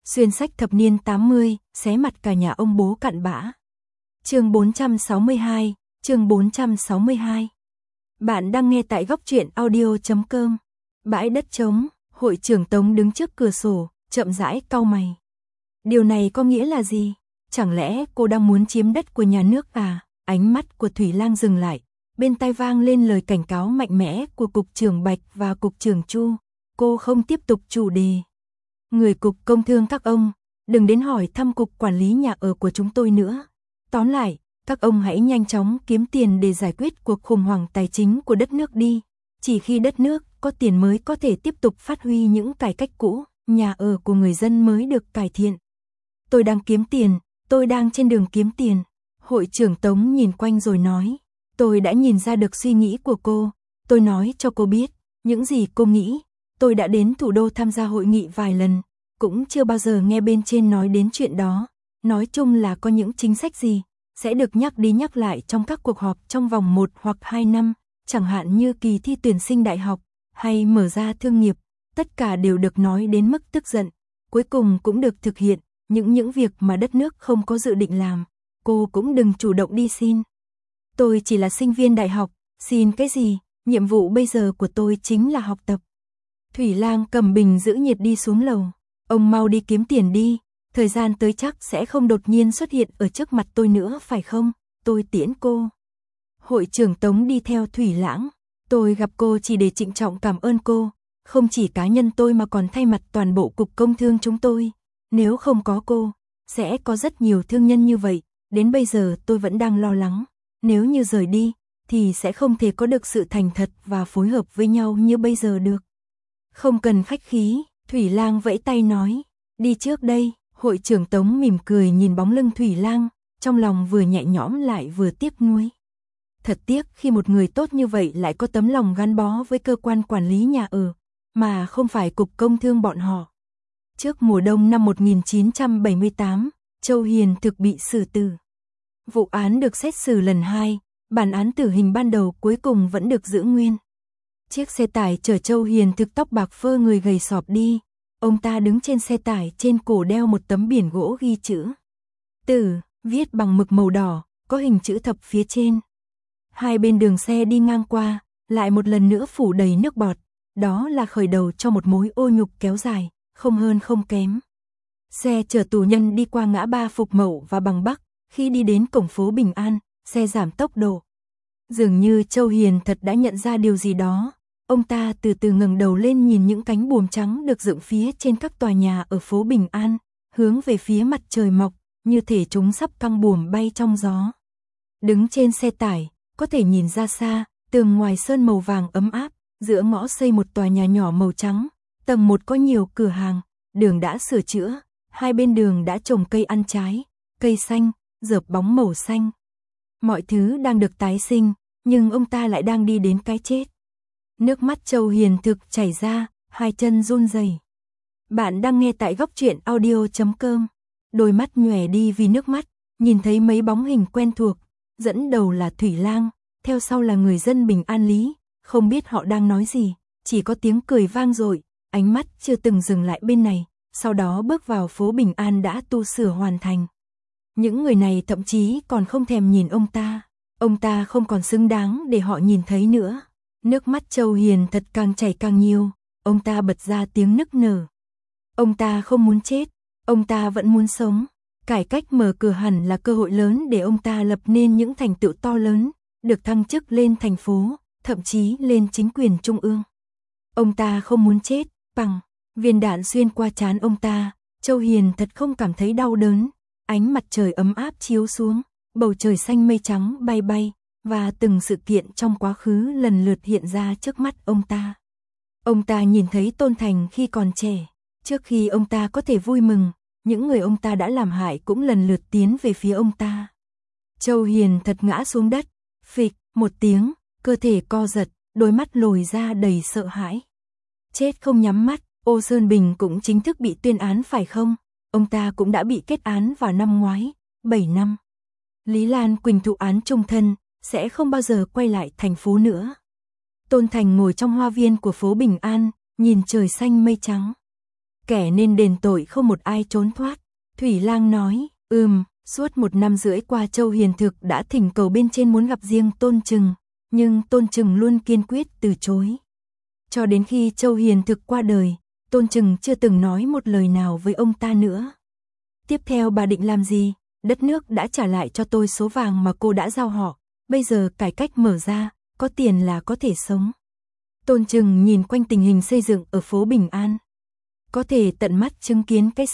Xuyên sách thập niên 80, xé mặt cả nhà ông bố cặn bã. Chương 462, chương 462. Bạn đang nghe tại góc truyện audio.com. Bãi đất trống, hội trưởng Tống đứng trước cửa sổ, chậm rãi cau mày. Điều này có nghĩa là gì? Chẳng lẽ cô đang muốn chiếm đất của nhà nước à? Ánh mắt của Thủy Lang dừng lại, bên tai vang lên lời cảnh cáo mạnh mẽ của Cục trưởng Bạch và Cục trưởng Chu. Cô không tiếp tục chủ đề. Người Cục Công Thương các ông, đừng đến hỏi thăm Cục Quản lý nhà ở của chúng tôi nữa. Tóm lại, các ông hãy nhanh chóng kiếm tiền để giải quyết cuộc khủng hoảng tài chính của đất nước đi. Chỉ khi đất nước có tiền mới có thể tiếp tục phát huy những cải cách cũ, nhà ở của người dân mới được cải thiện. Tôi đang kiếm tiền, tôi đang trên đường kiếm tiền. Hội trưởng Tống nhìn quanh rồi nói, tôi đã nhìn ra được suy nghĩ của cô. Tôi nói cho cô biết, những gì cô nghĩ. Tôi đã đến thủ đô tham gia hội nghị vài lần, cũng chưa bao giờ nghe bên trên nói đến chuyện đó. Nói chung là có những chính sách gì, sẽ được nhắc đi nhắc lại trong các cuộc họp trong vòng 1 hoặc 2 năm, chẳng hạn như kỳ thi tuyển sinh đại học, hay mở ra thương nghiệp, tất cả đều được nói đến mức tức giận, cuối cùng cũng được thực hiện, những việc mà đất nước không có dự định làm, cô cũng đừng chủ động đi xin. Tôi chỉ là sinh viên đại học, xin cái gì, nhiệm vụ bây giờ của tôi chính là học tập. Thủy Lang cầm bình giữ nhiệt đi xuống lầu, ông mau đi kiếm tiền đi, thời gian tới chắc sẽ không đột nhiên xuất hiện ở trước mặt tôi nữa phải không, tôi tiễn cô. Hội trưởng Tống đi theo Thủy Lãng, tôi gặp cô chỉ để trịnh trọng cảm ơn cô, không chỉ cá nhân tôi mà còn thay mặt toàn bộ Cục Công Thương chúng tôi, nếu không có cô, sẽ có rất nhiều thương nhân như vậy, đến bây giờ tôi vẫn đang lo lắng, nếu như rời đi, thì sẽ không thể có được sự thành thật và phối hợp với nhau như bây giờ được. Không cần khách khí, Thủy Lang vẫy tay nói, đi trước đây. Hội trưởng Tống mỉm cười nhìn bóng lưng Thủy Lang, trong lòng vừa nhẹ nhõm lại vừa tiếc nuối. Thật tiếc khi một người tốt như vậy lại có tấm lòng gắn bó với cơ quan quản lý nhà ở, mà không phải Cục Công Thương bọn họ. Trước mùa đông năm 1978, Châu Hiền thực bị xử tử. Vụ án được xét xử lần 2, bản án tử hình ban đầu cuối cùng vẫn được giữ nguyên. Chiếc xe tải chở Châu Hiền thực tóc bạc phơ người gầy sọp đi. Ông ta đứng trên xe tải, trên cổ đeo một tấm biển gỗ ghi chữ tử, viết bằng mực màu đỏ, có hình chữ thập phía trên. Hai bên đường xe đi ngang qua, lại một lần nữa phủ đầy nước bọt, đó là khởi đầu cho một mối ô nhục kéo dài, không hơn không kém. Xe chở tù nhân đi qua ngã ba Phục Mậu và Bằng Bắc, khi đi đến cổng phố Bình An, xe giảm tốc độ. Dường như Châu Hiền thật đã nhận ra điều gì đó. Ông ta từ từ ngẩng đầu lên nhìn những cánh buồm trắng được dựng phía trên các tòa nhà ở phố Bình An, hướng về phía mặt trời mọc, như thể chúng sắp căng buồm bay trong gió. Đứng trên xe tải, có thể nhìn ra xa, tường ngoài sơn màu vàng ấm áp, giữa ngõ xây một tòa nhà nhỏ màu trắng, tầng 1 có nhiều cửa hàng, đường đã sửa chữa, hai bên đường đã trồng cây ăn trái, cây xanh, rợp bóng màu xanh. Mọi thứ đang được tái sinh, nhưng ông ta lại đang đi đến cái chết. Nước mắt Châu Hiền thực chảy ra, hai chân run rẩy. Bạn đang nghe tại góc truyện audio.com. Đôi mắt nhòe đi vì nước mắt, nhìn thấy mấy bóng hình quen thuộc, dẫn đầu là Thủy Lang, theo sau là người dân Bình An Lý, không biết họ đang nói gì, chỉ có tiếng cười vang dội, ánh mắt chưa từng dừng lại bên này, sau đó bước vào phố Bình An đã tu sửa hoàn thành. Những người này thậm chí còn không thèm nhìn ông ta không còn xứng đáng để họ nhìn thấy nữa. Nước mắt Châu Hiền thật càng chảy càng nhiều, ông ta bật ra tiếng nức nở. Ông ta không muốn chết, ông ta vẫn muốn sống. Cải cách mở cửa hẳn là cơ hội lớn để ông ta lập nên những thành tựu to lớn, được thăng chức lên thành phố, thậm chí lên chính quyền trung ương. Ông ta không muốn chết, bằng viên đạn xuyên qua trán ông ta, Châu Hiền thật không cảm thấy đau đớn. Ánh mặt trời ấm áp chiếu xuống, bầu trời xanh mây trắng bay bay. Và từng sự kiện trong quá khứ lần lượt hiện ra trước mắt ông ta. Ông ta nhìn thấy Tôn Thành khi còn trẻ, trước khi ông ta có thể vui mừng, những người ông ta đã làm hại cũng lần lượt tiến về phía ông ta. Châu Hiền thật ngã xuống đất, phịch, một tiếng, cơ thể co giật, đôi mắt lồi ra đầy sợ hãi. Chết không nhắm mắt, Ô Sơn Bình cũng chính thức bị tuyên án phải không? Ông ta cũng đã bị kết án vào năm ngoái, 7 năm. Lý Lan Quỳnh thụ án chung thân, sẽ không bao giờ quay lại thành phố nữa. Tôn Thành ngồi trong hoa viên của phố Bình An, nhìn trời xanh mây trắng. kẻ nên đền tội không một ai trốn thoát. Thủy Lang nói, suốt 1 năm rưỡi qua Châu Hiền Thực đã thỉnh cầu bên trên muốn gặp riêng Tôn Trừng, nhưng Tôn Trừng luôn kiên quyết từ chối. Cho đến khi Châu Hiền Thực qua đời, Tôn Trừng chưa từng nói một lời nào với ông ta nữa. Tiếp theo bà định làm gì? Đất nước đã trả lại cho tôi số vàng mà cô đã giao họ, bây giờ cải cách mở ra, có tiền là có thể sống. Tôn Trừng nhìn quanh tình hình xây dựng ở phố Bình An. Có thể tận mắt chứng kiến cái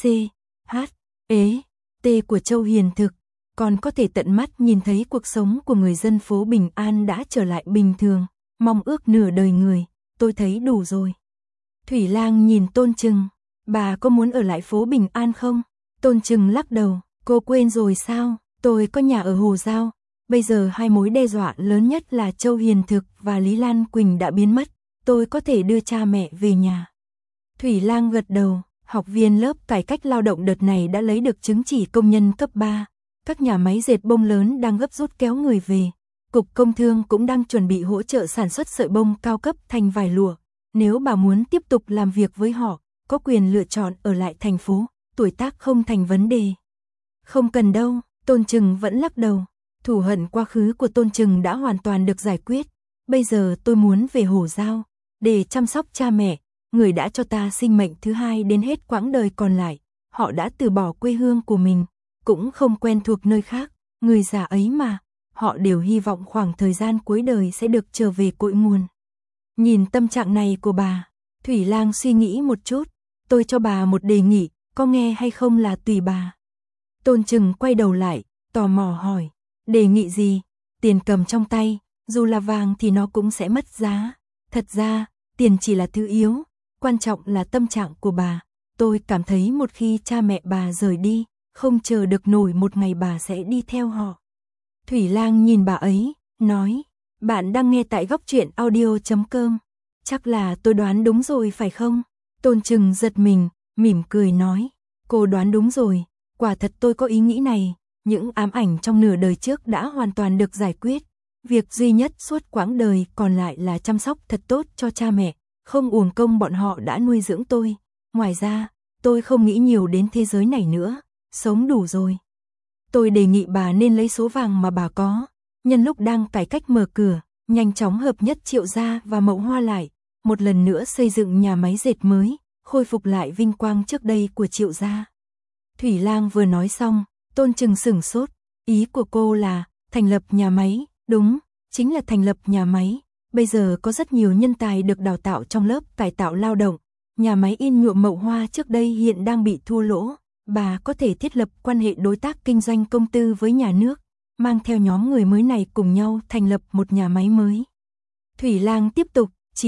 T của Châu Hiền Thực, còn có thể tận mắt nhìn thấy cuộc sống của người dân phố Bình An đã trở lại bình thường, mong ước nửa đời người, tôi thấy đủ rồi. Thủy Lang nhìn Tôn Trừng, bà có muốn ở lại phố Bình An không? Tôn Trừng lắc đầu, cô quên rồi sao, tôi có nhà ở Hồ Giao, bây giờ 2 mối đe dọa lớn nhất là Châu Hiền Thực và Lý Lan Quỳnh đã biến mất, tôi có thể đưa cha mẹ về nhà. Thủy Lang gật đầu, học viên lớp cải cách lao động đợt này đã lấy được chứng chỉ công nhân cấp 3, các nhà máy dệt bông lớn đang gấp rút kéo người về, Cục Công Thương cũng đang chuẩn bị hỗ trợ sản xuất sợi bông cao cấp thành vải lụa. Nếu bà muốn tiếp tục làm việc với họ, có quyền lựa chọn ở lại thành phố, tuổi tác không thành vấn đề. Không cần đâu, Tôn Trừng vẫn lắc đầu. Thù hận quá khứ của Tôn Trừng đã hoàn toàn được giải quyết. Bây giờ tôi muốn về Hồ Giao, để chăm sóc cha mẹ, người đã cho ta sinh mệnh thứ hai đến hết quãng đời còn lại. Họ đã từ bỏ quê hương của mình, cũng không quen thuộc nơi khác, người già ấy mà. Họ đều hy vọng khoảng thời gian cuối đời sẽ được trở về cội nguồn. Nhìn tâm trạng này của bà, Thủy Lang suy nghĩ một chút, tôi cho bà một đề nghị, có nghe hay không là tùy bà. Tôn Trừng quay đầu lại, tò mò hỏi, đề nghị gì? Tiền cầm trong tay, dù là vàng thì nó cũng sẽ mất giá. Thật ra, tiền chỉ là thứ yếu, quan trọng là tâm trạng của bà. Tôi cảm thấy một khi cha mẹ bà rời đi, không chờ được nổi một ngày bà sẽ đi theo họ. Thủy Lang nhìn bà ấy, nói, bạn đang nghe tại góc truyện audio.com. Chắc là tôi đoán đúng rồi phải không? Tôn Trừng giật mình, mỉm cười nói, cô đoán đúng rồi, quả thật tôi có ý nghĩ này, những ám ảnh trong nửa đời trước đã hoàn toàn được giải quyết. Việc duy nhất suốt quãng đời còn lại là chăm sóc thật tốt cho cha mẹ, không uổng công bọn họ đã nuôi dưỡng tôi. Ngoài ra, tôi không nghĩ nhiều đến thế giới này nữa, sống đủ rồi. Tôi đề nghị bà nên lấy số vàng mà bà có, nhân lúc đang cải cách mở cửa, nhanh chóng hợp nhất Triệu Gia và Mậu Hoa lại, một lần nữa xây dựng nhà máy dệt mới, khôi phục lại vinh quang trước đây của Triệu Gia. Thủy Lang vừa nói xong, Tôn Trừng sửng sốt, ý của cô là thành lập nhà máy, đúng, chính là thành lập nhà máy. Bây giờ có rất nhiều nhân tài được đào tạo trong lớp cải tạo lao động, nhà máy in nhuộm Mậu Hoa trước đây hiện đang bị thua lỗ, bà có thể thiết lập quan hệ đối tác kinh doanh công tư với nhà nước, mang theo nhóm người mới này cùng nhau thành lập một nhà máy mới. Thủy Lang tiếp tục,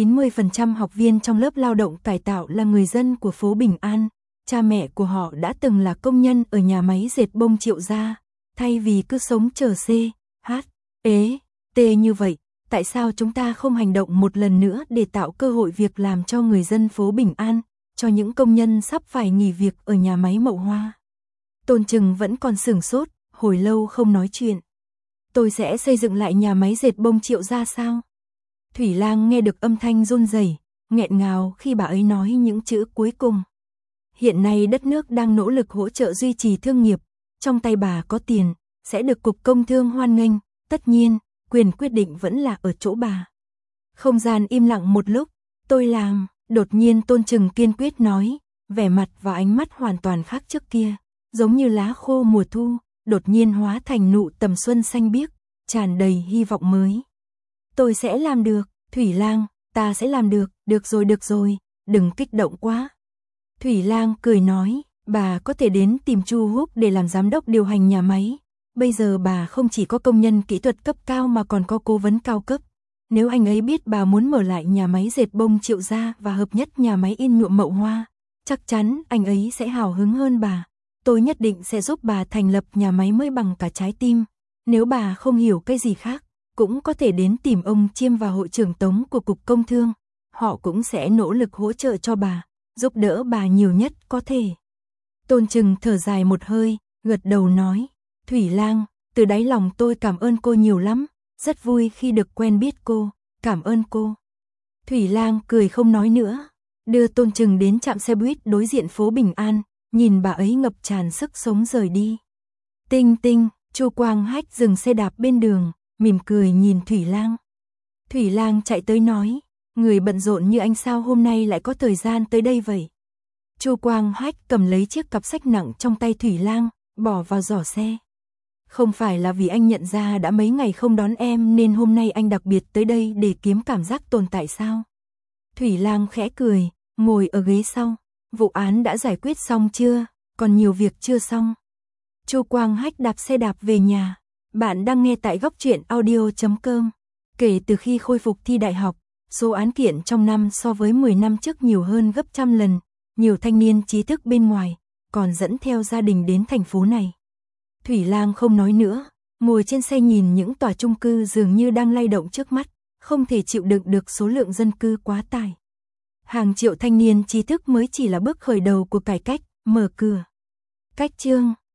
90% học viên trong lớp lao động cải tạo là người dân của phố Bình An, cha mẹ của họ đã từng là công nhân ở nhà máy dệt bông Triệu Gia, thay vì cứ sống chờ như vậy, tại sao chúng ta không hành động một lần nữa để tạo cơ hội việc làm cho người dân phố Bình An, cho những công nhân sắp phải nghỉ việc ở nhà máy Mậu Hoa? Tôn Trừng vẫn còn sửng sốt, hồi lâu không nói chuyện. Tôi sẽ xây dựng lại nhà máy dệt bông Triệu Gia sao? Thủy Lang nghe được âm thanh run rẩy, nghẹn ngào khi bà ấy nói những chữ cuối cùng. Hiện nay đất nước đang nỗ lực hỗ trợ duy trì thương nghiệp, trong tay bà có tiền, sẽ được Cục Công Thương hoan nghênh, tất nhiên, quyền quyết định vẫn là ở chỗ bà. Không gian im lặng một lúc, tôi làm, đột nhiên Tôn Trừng kiên quyết nói, vẻ mặt và ánh mắt hoàn toàn khác trước kia, giống như lá khô mùa thu, đột nhiên hóa thành nụ tầm xuân xanh biếc, tràn đầy hy vọng mới. Tôi sẽ làm được, Thủy Lang, ta sẽ làm được rồi, đừng kích động quá. Thủy Lang cười nói, bà có thể đến tìm Chu Húc để làm giám đốc điều hành nhà máy. Bây giờ bà không chỉ có công nhân kỹ thuật cấp cao mà còn có cố vấn cao cấp. Nếu anh ấy biết bà muốn mở lại nhà máy dệt bông Triệu Gia và hợp nhất nhà máy in nhuộm Mậu Hoa, chắc chắn anh ấy sẽ hào hứng hơn bà. Tôi nhất định sẽ giúp bà thành lập nhà máy mới bằng cả trái tim. Nếu bà không hiểu cái gì khác, cũng có thể đến tìm ông Chiêm và hội trưởng Tống của Cục Công Thương. Họ cũng sẽ nỗ lực hỗ trợ cho bà, giúp đỡ bà nhiều nhất có thể. Tôn Trừng thở dài một hơi, gật đầu nói, Thủy Lang, từ đáy lòng tôi cảm ơn cô nhiều lắm, rất vui khi được quen biết cô, cảm ơn cô. Thủy Lang cười không nói nữa. đưa Tôn Trừng đến trạm xe buýt đối diện phố Bình An, nhìn bà ấy ngập tràn sức sống rời đi. Tinh Tinh, Chu Quang Hách dừng xe đạp bên đường, mỉm cười nhìn Thủy Lang. Thủy Lang chạy tới nói, người bận rộn như anh sao hôm nay lại có thời gian tới đây vậy? Chu Quang Hách cầm lấy chiếc cặp sách nặng trong tay Thủy Lang, bỏ vào giỏ xe. Không phải là vì anh nhận ra đã mấy ngày không đón em nên hôm nay anh đặc biệt tới đây để kiếm cảm giác tồn tại sao? Thủy Lang khẽ cười, ngồi ở ghế sau. Vụ án đã giải quyết xong chưa? Còn nhiều việc chưa xong. Chu Quang Hách đạp xe đạp về nhà. Bạn đang nghe tại góc truyện audio.com. Kể từ khi khôi phục thi đại học, số án kiện trong năm so với 10 năm trước nhiều hơn gấp trăm lần. Nhiều thanh niên trí thức bên ngoài còn dẫn theo gia đình đến thành phố này. Thủy Lang không nói nữa, ngồi trên xe nhìn những tòa chung cư dường như đang lay động trước mắt, không thể chịu đựng được số lượng dân cư quá tải. Hàng triệu thanh niên trí thức mới chỉ là bước khởi đầu của cải cách, mở cửa. Cách chương